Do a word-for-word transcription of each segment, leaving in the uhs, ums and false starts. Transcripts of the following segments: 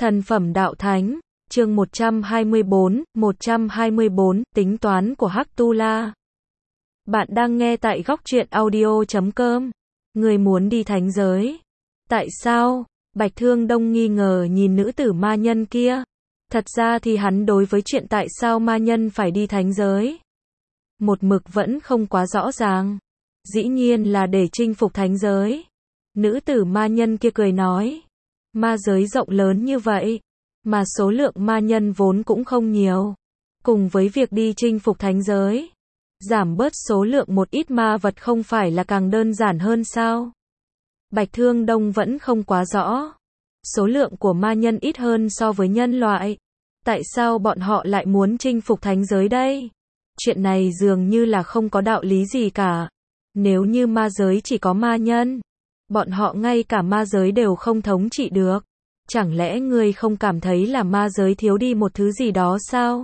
Thần phẩm đạo thánh, chương một trăm hai mươi bốn, một trăm hai mươi bốn, tính toán của Hắc Tu La. Bạn đang nghe tại góc truyện audio chấm com. Người muốn đi thánh giới. Tại sao? Bạch Thương Đông nghi ngờ nhìn nữ tử ma nhân kia. Thật ra thì hắn đối với chuyện tại sao ma nhân phải đi thánh giới một mực vẫn không quá rõ ràng. Dĩ nhiên là để chinh phục thánh giới. Nữ tử ma nhân kia cười nói. Ma giới rộng lớn như vậy, mà số lượng ma nhân vốn cũng không nhiều. Cùng với việc đi chinh phục thánh giới, giảm bớt số lượng một ít ma vật không phải là càng đơn giản hơn sao? Bạch Thương Đông vẫn không quá rõ. Số lượng của ma nhân ít hơn so với nhân loại. Tại sao bọn họ lại muốn chinh phục thánh giới đây? Chuyện này dường như là không có đạo lý gì cả. Nếu như ma giới chỉ có ma nhân, bọn họ ngay cả ma giới đều không thống trị được. Chẳng lẽ ngươi không cảm thấy là ma giới thiếu đi một thứ gì đó sao?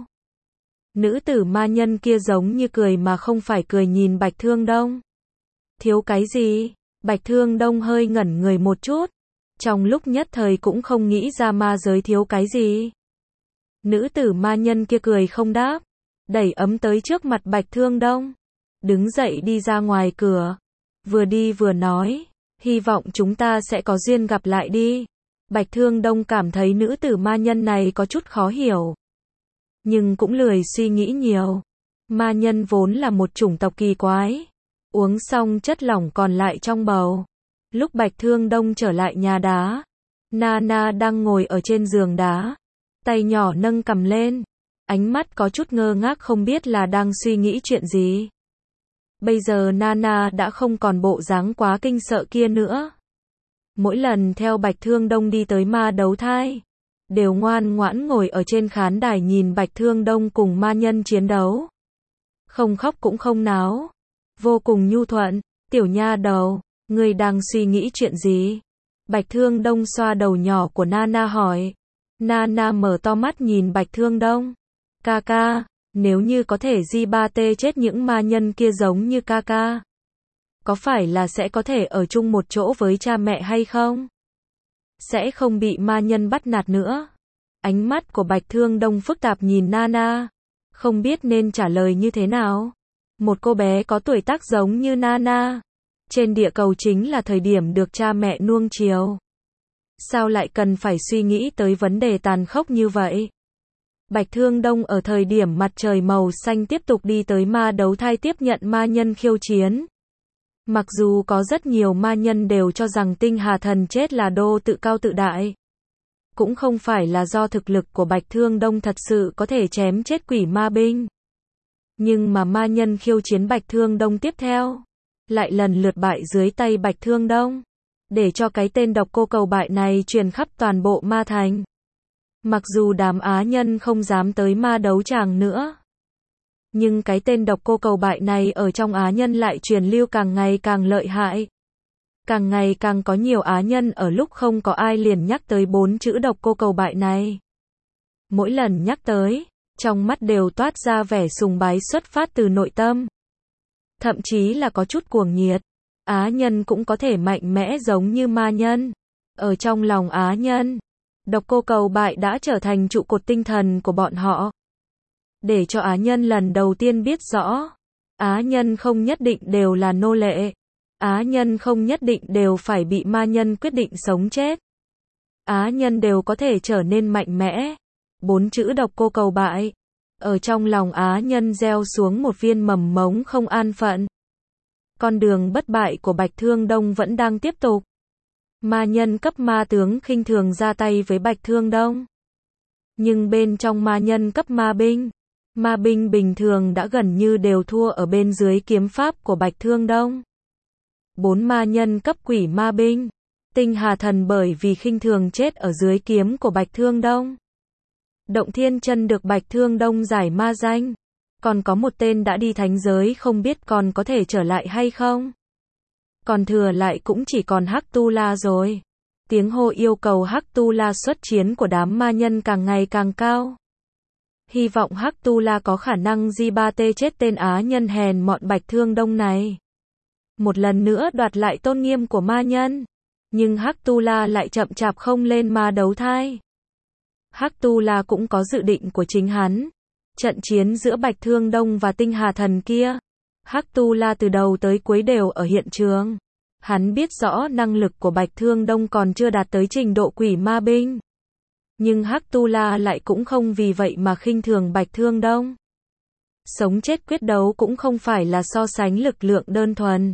Nữ tử ma nhân kia giống như cười mà không phải cười nhìn Bạch Thương Đông. Thiếu cái gì? Bạch Thương Đông hơi ngẩn người một chút. Trong lúc nhất thời cũng không nghĩ ra ma giới thiếu cái gì. Nữ tử ma nhân kia cười không đáp. Đẩy ấm tới trước mặt Bạch Thương Đông. Đứng dậy đi ra ngoài cửa. Vừa đi vừa nói. Hy vọng chúng ta sẽ có duyên gặp lại đi. Bạch Thương Đông cảm thấy nữ tử ma nhân này có chút khó hiểu. Nhưng cũng lười suy nghĩ nhiều. Ma nhân vốn là một chủng tộc kỳ quái. Uống xong chất lỏng còn lại trong bầu. Lúc Bạch Thương Đông trở lại nhà đá, Nana đang ngồi ở trên giường đá. Tay nhỏ nâng cầm lên. Ánh mắt có chút ngơ ngác không biết là đang suy nghĩ chuyện gì. Bây giờ Nana đã không còn bộ dáng quá kinh sợ kia nữa. Mỗi lần theo Bạch Thương Đông đi tới ma đấu thai, đều ngoan ngoãn ngồi ở trên khán đài nhìn Bạch Thương Đông cùng ma nhân chiến đấu. Không khóc cũng không náo. Vô cùng nhu thuận. Tiểu nha đầu, ngươi đang suy nghĩ chuyện gì? Bạch Thương Đông xoa đầu nhỏ của Nana hỏi. Nana mở to mắt nhìn Bạch Thương Đông. Ca ca, nếu như có thể di ba tê chết những ma nhân kia giống như ca ca, có phải là sẽ có thể ở chung một chỗ với cha mẹ hay không? Sẽ không bị ma nhân bắt nạt nữa. Ánh mắt của Bạch Thương Đông phức tạp nhìn Nana. Không biết nên trả lời như thế nào. Một cô bé có tuổi tác giống như Nana. Trên địa cầu chính là thời điểm được cha mẹ nuông chiều. Sao lại cần phải suy nghĩ tới vấn đề tàn khốc như vậy? Bạch Thương Đông ở thời điểm mặt trời màu xanh tiếp tục đi tới ma đấu thai tiếp nhận ma nhân khiêu chiến. Mặc dù có rất nhiều ma nhân đều cho rằng Tinh Hà Thần chết là đô tự cao tự đại. Cũng không phải là do thực lực của Bạch Thương Đông thật sự có thể chém chết quỷ ma binh. Nhưng mà ma nhân khiêu chiến Bạch Thương Đông tiếp theo, lại lần lượt bại dưới tay Bạch Thương Đông. Để cho cái tên độc cô cầu bại này truyền khắp toàn bộ ma thành. Mặc dù đám á nhân không dám tới ma đấu tràng nữa, nhưng cái tên độc cô cầu bại này ở trong á nhân lại truyền lưu càng ngày càng lợi hại. Càng ngày càng có nhiều á nhân ở lúc không có ai liền nhắc tới bốn chữ độc cô cầu bại này. Mỗi lần nhắc tới, trong mắt đều toát ra vẻ sùng bái xuất phát từ nội tâm. Thậm chí là có chút cuồng nhiệt. Á nhân cũng có thể mạnh mẽ giống như ma nhân. Ở trong lòng á nhân, độc cô cầu bại đã trở thành trụ cột tinh thần của bọn họ. Để cho á nhân lần đầu tiên biết rõ, á nhân không nhất định đều là nô lệ. Á nhân không nhất định đều phải bị ma nhân quyết định sống chết. Á nhân đều có thể trở nên mạnh mẽ. Bốn chữ độc cô cầu bại, ở trong lòng á nhân gieo xuống một viên mầm mống không an phận. Con đường bất bại của Bạch Thương Đông vẫn đang tiếp tục. Ma nhân cấp ma tướng khinh thường ra tay với Bạch Thương Đông. Nhưng bên trong ma nhân cấp ma binh, ma binh bình thường đã gần như đều thua ở bên dưới kiếm pháp của Bạch Thương Đông. Bốn ma nhân cấp quỷ ma binh, Tinh Hà Thần bởi vì khinh thường chết ở dưới kiếm của Bạch Thương Đông. Động Thiên Chân được Bạch Thương Đông giải ma danh. Còn có một tên đã đi thánh giới không biết còn có thể trở lại hay không. Còn thừa lại cũng chỉ còn Hắc Tu La rồi. Tiếng hô yêu cầu Hắc Tu La xuất chiến của đám ma nhân càng ngày càng cao. Hy vọng Hắc Tu La có khả năng di ba tê chết tên á nhân hèn mọn Bạch Thương Đông này. Một lần nữa đoạt lại tôn nghiêm của ma nhân. Nhưng Hắc Tu La lại chậm chạp không lên ma đấu thai. Hắc Tu La cũng có dự định của chính hắn. Trận chiến giữa Bạch Thương Đông và Tinh Hà Thần kia, Hắc Tu La từ đầu tới cuối đều ở hiện trường. Hắn biết rõ năng lực của Bạch Thương Đông còn chưa đạt tới trình độ quỷ ma binh. Nhưng Hắc Tu La lại cũng không vì vậy mà khinh thường Bạch Thương Đông. Sống chết quyết đấu cũng không phải là so sánh lực lượng đơn thuần.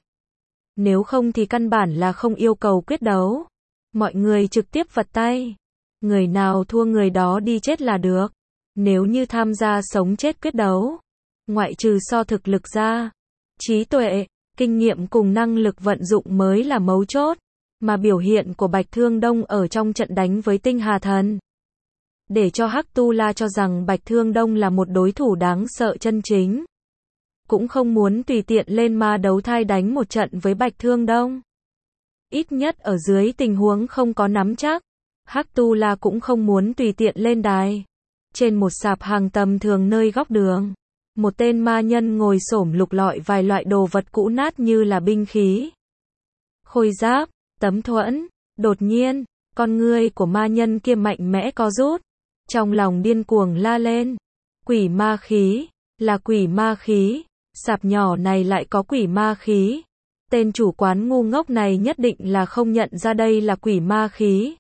Nếu không thì căn bản là không yêu cầu quyết đấu. Mọi người trực tiếp vật tay. Người nào thua người đó đi chết là được. Nếu như tham gia sống chết quyết đấu, ngoại trừ so thực lực ra, trí tuệ, kinh nghiệm cùng năng lực vận dụng mới là mấu chốt. Mà biểu hiện của Bạch Thương Đông ở trong trận đánh với Tinh Hà Thần, để cho Hắc Tu La cho rằng Bạch Thương Đông là một đối thủ đáng sợ chân chính. Cũng không muốn tùy tiện lên ma đấu thai đánh một trận với Bạch Thương Đông. Ít nhất ở dưới tình huống không có nắm chắc, Hắc Tu La cũng không muốn tùy tiện lên đài. Trên một sạp hàng tầm thường nơi góc đường, một tên ma nhân ngồi xổm lục lọi vài loại đồ vật cũ nát như là binh khí, khôi giáp, tấm thuẫn. Đột nhiên, con ngươi của ma nhân kia mạnh mẽ co rút, trong lòng điên cuồng la lên. Quỷ ma khí, là quỷ ma khí, sạp nhỏ này lại có quỷ ma khí. Tên chủ quán ngu ngốc này nhất định là không nhận ra đây là quỷ ma khí.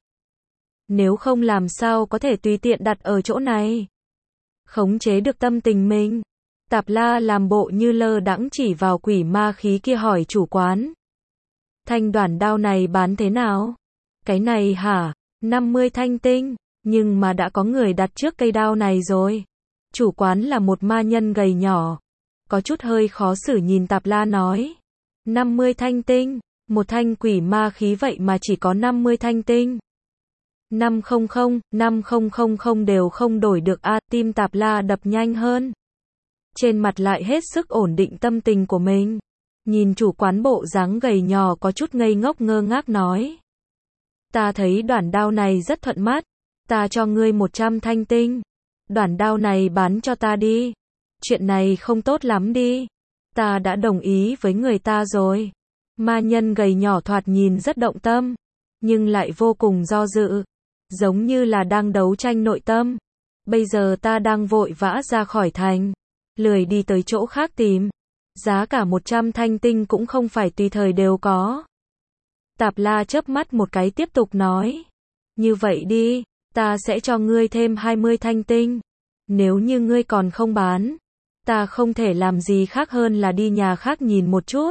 Nếu không làm sao có thể tùy tiện đặt ở chỗ này. Khống chế được tâm tình mình, Tạp La làm bộ như lơ đãng chỉ vào quỷ ma khí kia hỏi chủ quán. Thanh đoản đao này bán thế nào? Cái này hả? năm mươi thanh tinh, nhưng mà đã có người đặt trước cây đao này rồi. Chủ quán là một ma nhân gầy nhỏ, có chút hơi khó xử nhìn Tạp La nói. năm mươi thanh tinh, một thanh quỷ ma khí vậy mà chỉ có năm mươi thanh tinh. năm trăm, năm nghìn đều không đổi được a, à, tim Tạp La đập nhanh hơn. Trên mặt lại hết sức ổn định tâm tình của mình. Nhìn chủ quán bộ dáng gầy nhỏ có chút ngây ngốc ngơ ngác nói. Ta thấy đoản đao này rất thuận mắt. Ta cho ngươi một trăm thanh tinh. Đoản đao này bán cho ta đi. Chuyện này không tốt lắm đi. Ta đã đồng ý với người ta rồi. Ma nhân gầy nhỏ thoạt nhìn rất động tâm, nhưng lại vô cùng do dự. Giống như là đang đấu tranh nội tâm. Bây giờ ta đang vội vã ra khỏi thành, lười đi tới chỗ khác tìm. Giá cả một trăm thanh tinh cũng không phải tùy thời đều có. Tạp La chớp mắt một cái tiếp tục nói. Như vậy đi, ta sẽ cho ngươi thêm hai mươi thanh tinh. Nếu như ngươi còn không bán, ta không thể làm gì khác hơn là đi nhà khác nhìn một chút.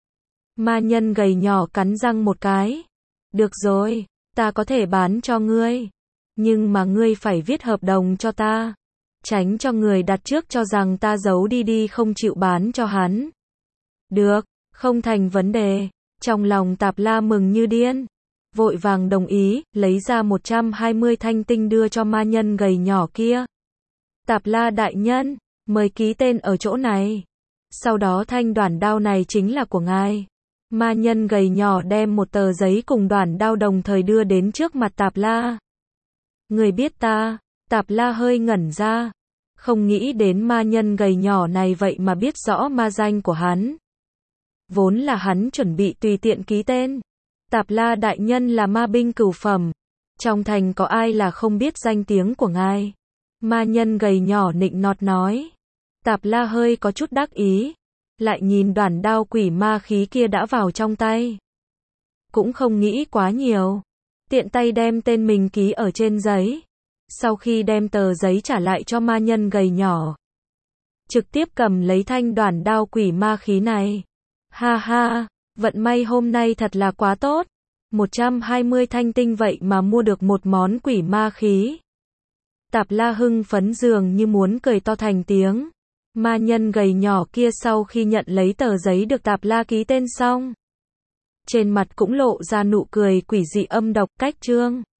Ma nhân gầy nhỏ cắn răng một cái. Được rồi, ta có thể bán cho ngươi. Nhưng mà ngươi phải viết hợp đồng cho ta. Tránh cho người đặt trước cho rằng ta giấu đi đi không chịu bán cho hắn. Được, không thành vấn đề. Trong lòng Tạp La mừng như điên, vội vàng đồng ý, lấy ra một trăm hai mươi thanh tinh đưa cho ma nhân gầy nhỏ kia. Tạp La đại nhân, mời ký tên ở chỗ này. Sau đó thanh đoản đao này chính là của ngài. Ma nhân gầy nhỏ đem một tờ giấy cùng đoản đao đồng thời đưa đến trước mặt Tạp La. Người biết ta? Tạp La hơi ngẩn ra, không nghĩ đến ma nhân gầy nhỏ này vậy mà biết rõ ma danh của hắn. Vốn là hắn chuẩn bị tùy tiện ký tên. Tạp La đại nhân là ma binh cửu phẩm, trong thành có ai là không biết danh tiếng của ngài? Ma nhân gầy nhỏ nịnh nọt nói. Tạp La hơi có chút đắc ý, lại nhìn đoản đao quỷ ma khí kia đã vào trong tay. Cũng không nghĩ quá nhiều, tiện tay đem tên mình ký ở trên giấy. Sau khi đem tờ giấy trả lại cho ma nhân gầy nhỏ, trực tiếp cầm lấy thanh đoản đao quỷ ma khí này. Ha ha, vận may hôm nay thật là quá tốt. một trăm hai mươi thanh tinh vậy mà mua được một món quỷ ma khí. Tạp La hưng phấn dường như muốn cười to thành tiếng. Ma nhân gầy nhỏ kia sau khi nhận lấy tờ giấy được Tạp La ký tên xong, trên mặt cũng lộ ra nụ cười quỷ dị âm độc. Cách chương